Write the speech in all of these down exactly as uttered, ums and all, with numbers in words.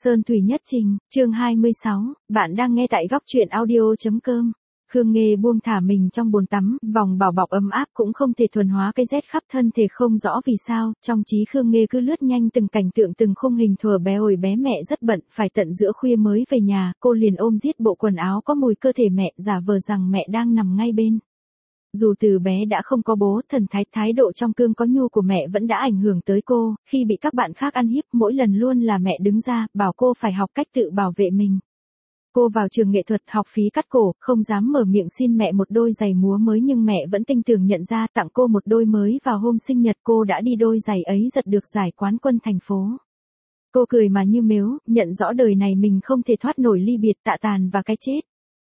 Sơn Thủy Nhất Trình, chương hai mươi sáu, bạn đang nghe tại góc truyện audio.com. Khương Nghê buông thả mình trong bồn tắm, vòng bảo bọc ấm áp cũng không thể thuần hóa cái rét khắp thân thể không rõ vì sao, trong trí Khương Nghê cứ lướt nhanh từng cảnh tượng từng khung hình thuở bé ổi bé mẹ rất bận, phải tận giữa khuya mới về nhà, cô liền ôm giết bộ quần áo có mùi cơ thể mẹ, giả vờ rằng mẹ đang nằm ngay bên. Dù từ bé đã không có bố, thần thái thái độ trong cương có nhu của mẹ vẫn đã ảnh hưởng tới cô, khi bị các bạn khác ăn hiếp, mỗi lần luôn là mẹ đứng ra, bảo cô phải học cách tự bảo vệ mình. Cô vào trường nghệ thuật học phí cắt cổ, không dám mở miệng xin mẹ một đôi giày múa mới nhưng mẹ vẫn tinh tường nhận ra tặng cô một đôi mới vào hôm sinh nhật cô đã đi đôi giày ấy giật được giải quán quân thành phố. Cô cười mà như mếu, nhận rõ đời này mình không thể thoát nổi ly biệt tạ tàn và cái chết.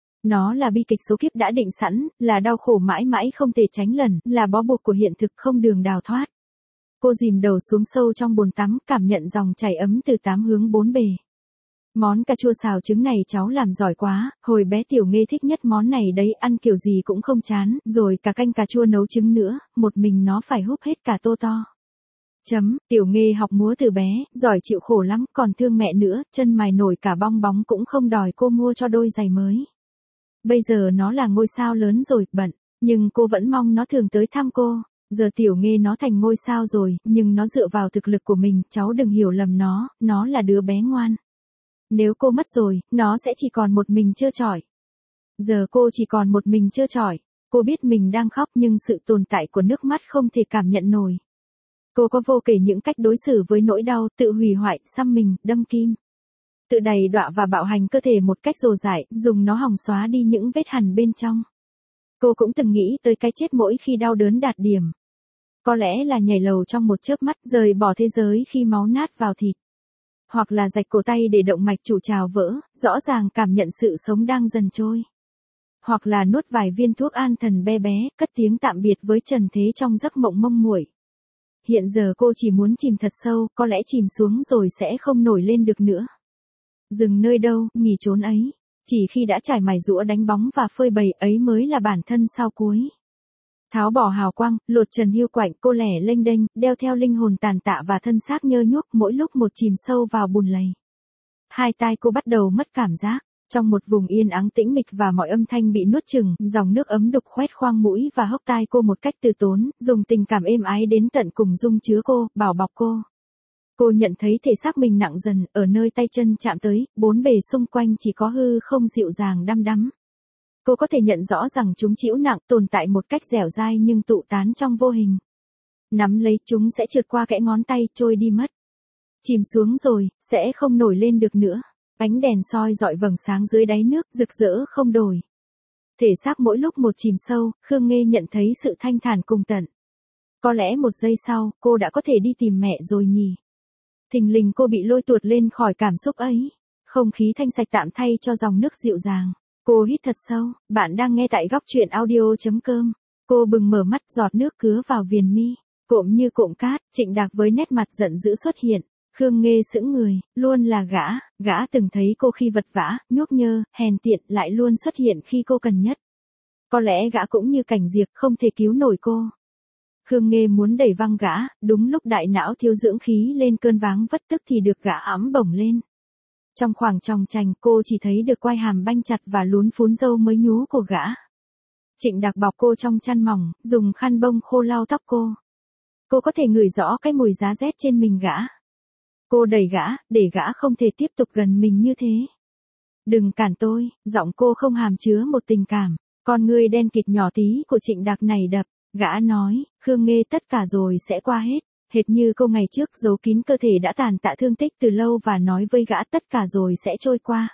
Nó là bi kịch số kiếp đã định sẵn, là đau khổ mãi mãi không thể tránh lần, là bó buộc của hiện thực không đường đào thoát. Cô dìm đầu xuống sâu trong bồn tắm, cảm nhận dòng chảy ấm từ tám hướng bốn bề. Món cà chua xào trứng này cháu làm giỏi quá, hồi bé Tiểu Nghê thích nhất món này đấy, ăn kiểu gì cũng không chán, rồi cả canh cà chua nấu trứng nữa, một mình nó phải húp hết cả tô to. Chấm, Tiểu Nghê học múa từ bé, giỏi chịu khổ lắm, còn thương mẹ nữa, chân mài nổi cả bong bóng cũng không đòi cô mua cho đôi giày mới. Bây giờ nó là ngôi sao lớn rồi, bận, nhưng cô vẫn mong nó thường tới thăm cô. Giờ Tiểu Nghê nó thành ngôi sao rồi, nhưng nó dựa vào thực lực của mình, cháu đừng hiểu lầm nó, nó là đứa bé ngoan. Nếu cô mất rồi, nó sẽ chỉ còn một mình trơ trọi. Giờ cô chỉ còn một mình trơ trọi. Cô biết mình đang khóc nhưng sự tồn tại của nước mắt không thể cảm nhận nổi. Cô có vô kể những cách đối xử với nỗi đau, tự hủy hoại, xăm mình, đâm kim. Tự đầy đọa và bạo hành cơ thể một cách rồ dại, dùng nó hòng xóa đi những vết hằn bên trong. Cô cũng từng nghĩ tới cái chết mỗi khi đau đớn đạt điểm. Có lẽ là nhảy lầu trong một chớp mắt, rời bỏ thế giới khi máu nát vào thịt. Hoặc là rạch cổ tay để động mạch chủ trào vỡ, rõ ràng cảm nhận sự sống đang dần trôi. Hoặc là nuốt vài viên thuốc an thần bé bé, cất tiếng tạm biệt với trần thế trong giấc mộng mông muội. Hiện giờ cô chỉ muốn chìm thật sâu, có lẽ chìm xuống rồi sẽ không nổi lên được nữa. Dừng nơi đâu, nghỉ trốn ấy. Chỉ khi đã trải mài giũa đánh bóng và phơi bày ấy mới là bản thân sau cuối. Tháo bỏ hào quang, lột trần hiu quạnh, cô lẻ lênh đênh, đeo theo linh hồn tàn tạ và thân xác nhơ nhuốc mỗi lúc một chìm sâu vào bùn lầy. Hai tai cô bắt đầu mất cảm giác. Trong một vùng yên ắng tĩnh mịch và mọi âm thanh bị nuốt chửng, dòng nước ấm đục khoét khoang mũi và hốc tai cô một cách từ tốn, dùng tình cảm êm ái đến tận cùng dung chứa cô, bảo bọc cô. Cô nhận thấy thể xác mình nặng dần, ở nơi tay chân chạm tới, bốn bề xung quanh chỉ có hư không dịu dàng đăm đắm. Cô có thể nhận rõ rằng chúng chịu nặng, tồn tại một cách dẻo dai nhưng tụ tán trong vô hình. Nắm lấy chúng sẽ trượt qua kẽ ngón tay, trôi đi mất. Chìm xuống rồi, sẽ không nổi lên được nữa. Ánh đèn soi dọi vầng sáng dưới đáy nước, rực rỡ không đổi. Thể xác mỗi lúc một chìm sâu, Khương Nghê nhận thấy sự thanh thản cùng tận. Có lẽ một giây sau, cô đã có thể đi tìm mẹ rồi nhỉ. Thình lình cô bị lôi tuột lên khỏi cảm xúc ấy. Không khí thanh sạch tạm thay cho dòng nước dịu dàng. Cô hít thật sâu, bạn đang nghe tại góc truyện audio.com. Cô bừng mở mắt, giọt nước cứa vào viền mi. Cộm như cộm cát, Trịnh Đạc với nét mặt giận dữ xuất hiện. Khương Nghê sững người, luôn là gã, gã từng thấy cô khi vật vã, nhuốc nhơ, hèn tiện, lại luôn xuất hiện khi cô cần nhất. Có lẽ gã cũng như Cảnh Diệp, không thể cứu nổi cô. Khương Nghê muốn đẩy văng gã, đúng lúc đại não thiếu dưỡng khí lên cơn váng vất tức thì được gã ẵm bổng lên. Trong khoảng tròng trành cô chỉ thấy được quai hàm banh chặt và lún phún râu mới nhú của gã. Trịnh Đạc bọc cô trong chăn mỏng, dùng khăn bông khô lau tóc cô. Cô có thể ngửi rõ cái mùi giá rét trên mình gã. Cô đẩy gã, để gã không thể tiếp tục gần mình như thế. Đừng cản tôi, giọng cô không hàm chứa một tình cảm. Con ngươi đen kịt nhỏ tí của Trịnh Đạc này đập. Gã nói, Khương Nghê tất cả rồi sẽ qua hết. Hệt như cô ngày trước giấu kín cơ thể đã tàn tạ thương tích từ lâu và nói với gã tất cả rồi sẽ trôi qua.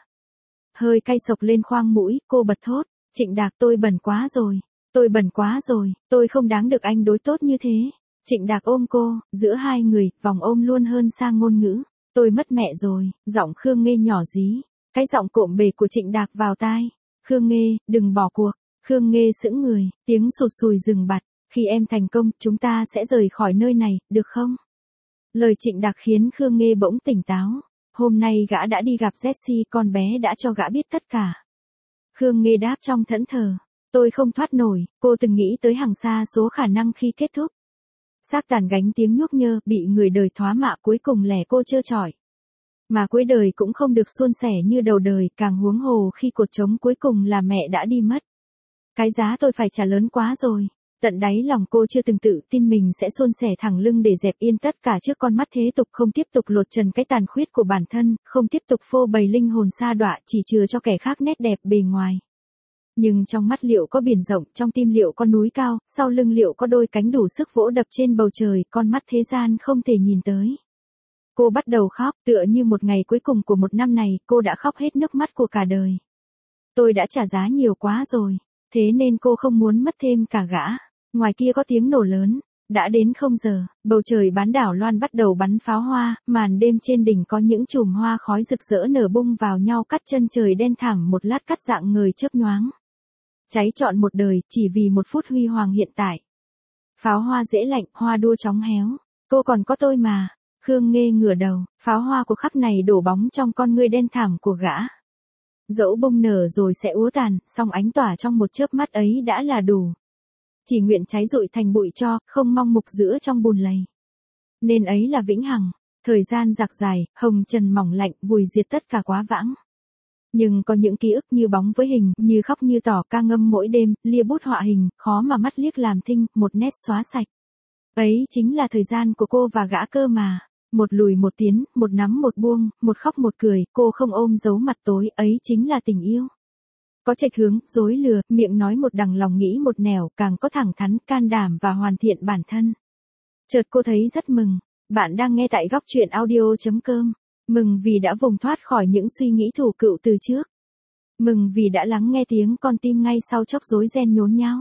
Hơi cay sộc lên khoang mũi, cô bật thốt. Trịnh Đạc, tôi bẩn quá rồi. Tôi bẩn quá rồi, tôi không đáng được anh đối tốt như thế. Trịnh Đạc ôm cô, giữa hai người, vòng ôm luôn hơn sang ngôn ngữ. Tôi mất mẹ rồi, giọng Khương Nghê nhỏ dí. Cái giọng cộm bề của Trịnh Đạc vào tai. Khương Nghê, đừng bỏ cuộc. Khương Nghê sững người, tiếng sụt sùi dừng bặt. Khi em thành công, chúng ta sẽ rời khỏi nơi này, được không? Lời Trịnh Đạc khiến Khương Nghê bỗng tỉnh táo. Hôm nay gã đã đi gặp Jessie, con bé đã cho gã biết tất cả. Khương Nghê đáp trong thẫn thờ. Tôi không thoát nổi, cô từng nghĩ tới hàng xa số khả năng khi kết thúc. Xác tàn gánh tiếng nhuốc nhơ, bị người đời thoá mạ cuối cùng lẻ cô trơ trọi. Mà cuối đời cũng không được suôn sẻ như đầu đời, càng huống hồ khi cột trống cuối cùng là mẹ đã đi mất. Cái giá tôi phải trả lớn quá rồi. Tận đáy lòng cô chưa từng tự tin mình sẽ suôn sẻ thẳng lưng để dẹp yên tất cả trước con mắt thế tục, không tiếp tục lột trần cái tàn khuyết của bản thân, không tiếp tục phô bày linh hồn sa đọa chỉ chừa cho kẻ khác nét đẹp bề ngoài. Nhưng trong mắt liệu có biển rộng, trong tim liệu có núi cao, sau lưng liệu có đôi cánh đủ sức vỗ đập trên bầu trời, con mắt thế gian không thể nhìn tới. Cô bắt đầu khóc, tựa như một ngày cuối cùng của một năm này, cô đã khóc hết nước mắt của cả đời. Tôi đã trả giá nhiều quá rồi, thế nên cô không muốn mất thêm cả gã. Ngoài kia có tiếng nổ lớn, đã đến không giờ, bầu trời bán đảo Loan bắt đầu bắn pháo hoa, màn đêm trên đỉnh có những chùm hoa khói rực rỡ nở bung vào nhau cắt chân trời đen thẳm một lát cắt dạng người chớp nhoáng. Cháy trọn một đời, chỉ vì một phút huy hoàng hiện tại. Pháo hoa dễ lạnh, hoa đua chóng héo, cô còn có tôi mà. Khương Nghê ngửa đầu, pháo hoa của khắp này đổ bóng trong con ngươi đen thẳm của gã. Dẫu bông nở rồi sẽ úa tàn, song ánh tỏa trong một chớp mắt ấy đã là đủ. Chỉ nguyện cháy rụi thành bụi tro, không mong mục giữa trong bùn lầy. Nên ấy là vĩnh hằng, thời gian dạc dài, hồng trần mỏng lạnh, vùi diệt tất cả quá vãng. Nhưng có những ký ức như bóng với hình, như khóc như tỏ ca ngâm mỗi đêm, lia bút họa hình, khó mà mắt liếc làm thinh, một nét xóa sạch. Ấy chính là thời gian của cô và gã cơ mà. Một lùi một tiến, một nắm một buông, một khóc một cười, cô không ôm giấu mặt tối, ấy chính là tình yêu. Có chệch hướng, dối lừa, miệng nói một đằng lòng nghĩ một nẻo, càng có thẳng thắn, can đảm và hoàn thiện bản thân. Chợt cô thấy rất mừng. Bạn đang nghe tại góc truyện audio chấm com. Mừng vì đã vùng thoát khỏi những suy nghĩ thủ cựu từ trước. Mừng vì đã lắng nghe tiếng con tim ngay sau chốc rối ren nhốn nháo.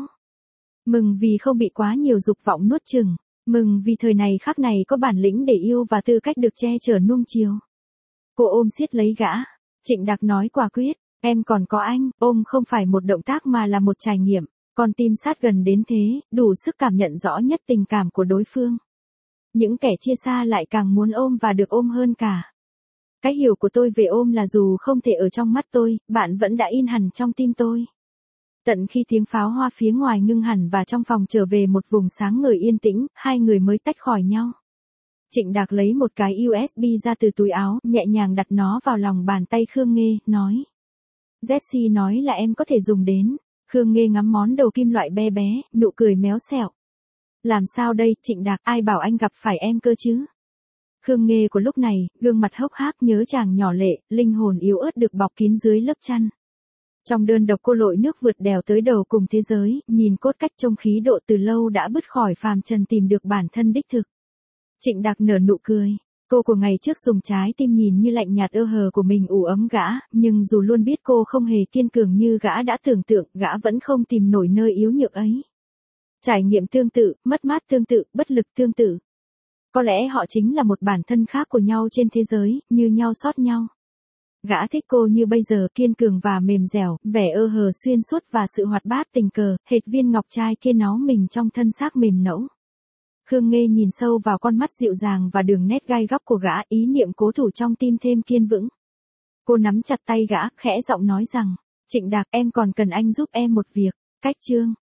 Mừng vì không bị quá nhiều dục vọng nuốt chửng. Mừng vì thời này khắc này có bản lĩnh để yêu và tư cách được che chở nuông chiều. Cô ôm siết lấy gã. Trịnh Đạc nói quả quyết, em còn có anh, ôm không phải một động tác mà là một trải nghiệm. Con tim sát gần đến thế, đủ sức cảm nhận rõ nhất tình cảm của đối phương. Những kẻ chia xa lại càng muốn ôm và được ôm hơn cả. Cái hiểu của tôi về ôm là dù không thể ở trong mắt tôi, bạn vẫn đã in hẳn trong tim tôi. Tận khi tiếng pháo hoa phía ngoài ngưng hẳn và trong phòng trở về một vùng sáng ngời yên tĩnh, hai người mới tách khỏi nhau. Trịnh Đạc lấy một cái u ét bê ra từ túi áo, nhẹ nhàng đặt nó vào lòng bàn tay Khương Nghê, nói. Jessie nói là em có thể dùng đến. Khương Nghê ngắm món đầu kim loại bé bé, nụ cười méo xẹo. Làm sao đây, Trịnh Đạc, ai bảo anh gặp phải em cơ chứ? Khương Nghê của lúc này, gương mặt hốc hác nhớ chàng nhỏ lệ, linh hồn yếu ớt được bọc kín dưới lớp chăn. Trong đơn độc cô lội nước vượt đèo tới đầu cùng thế giới, nhìn cốt cách trông khí độ từ lâu đã bứt khỏi phàm trần tìm được bản thân đích thực. Trịnh Đạc nở nụ cười. Cô của ngày trước dùng trái tim nhìn như lạnh nhạt ơ hờ của mình ủ ấm gã, nhưng dù luôn biết cô không hề kiên cường như gã đã tưởng tượng, gã vẫn không tìm nổi nơi yếu nhược ấy. Trải nghiệm tương tự, mất mát tương tự, bất lực tương tự. Có lẽ họ chính là một bản thân khác của nhau trên thế giới, như nhau sót nhau. Gã thích cô như bây giờ, kiên cường và mềm dẻo, vẻ ơ hờ xuyên suốt và sự hoạt bát tình cờ, hệt viên ngọc trai kia nó mình trong thân xác mềm nẫu. Khương Nghê nhìn sâu vào con mắt dịu dàng và đường nét gai góc của gã, ý niệm cố thủ trong tim thêm kiên vững. Cô nắm chặt tay gã, khẽ giọng nói rằng, Trịnh Đạc, em còn cần anh giúp em một việc. Cách chương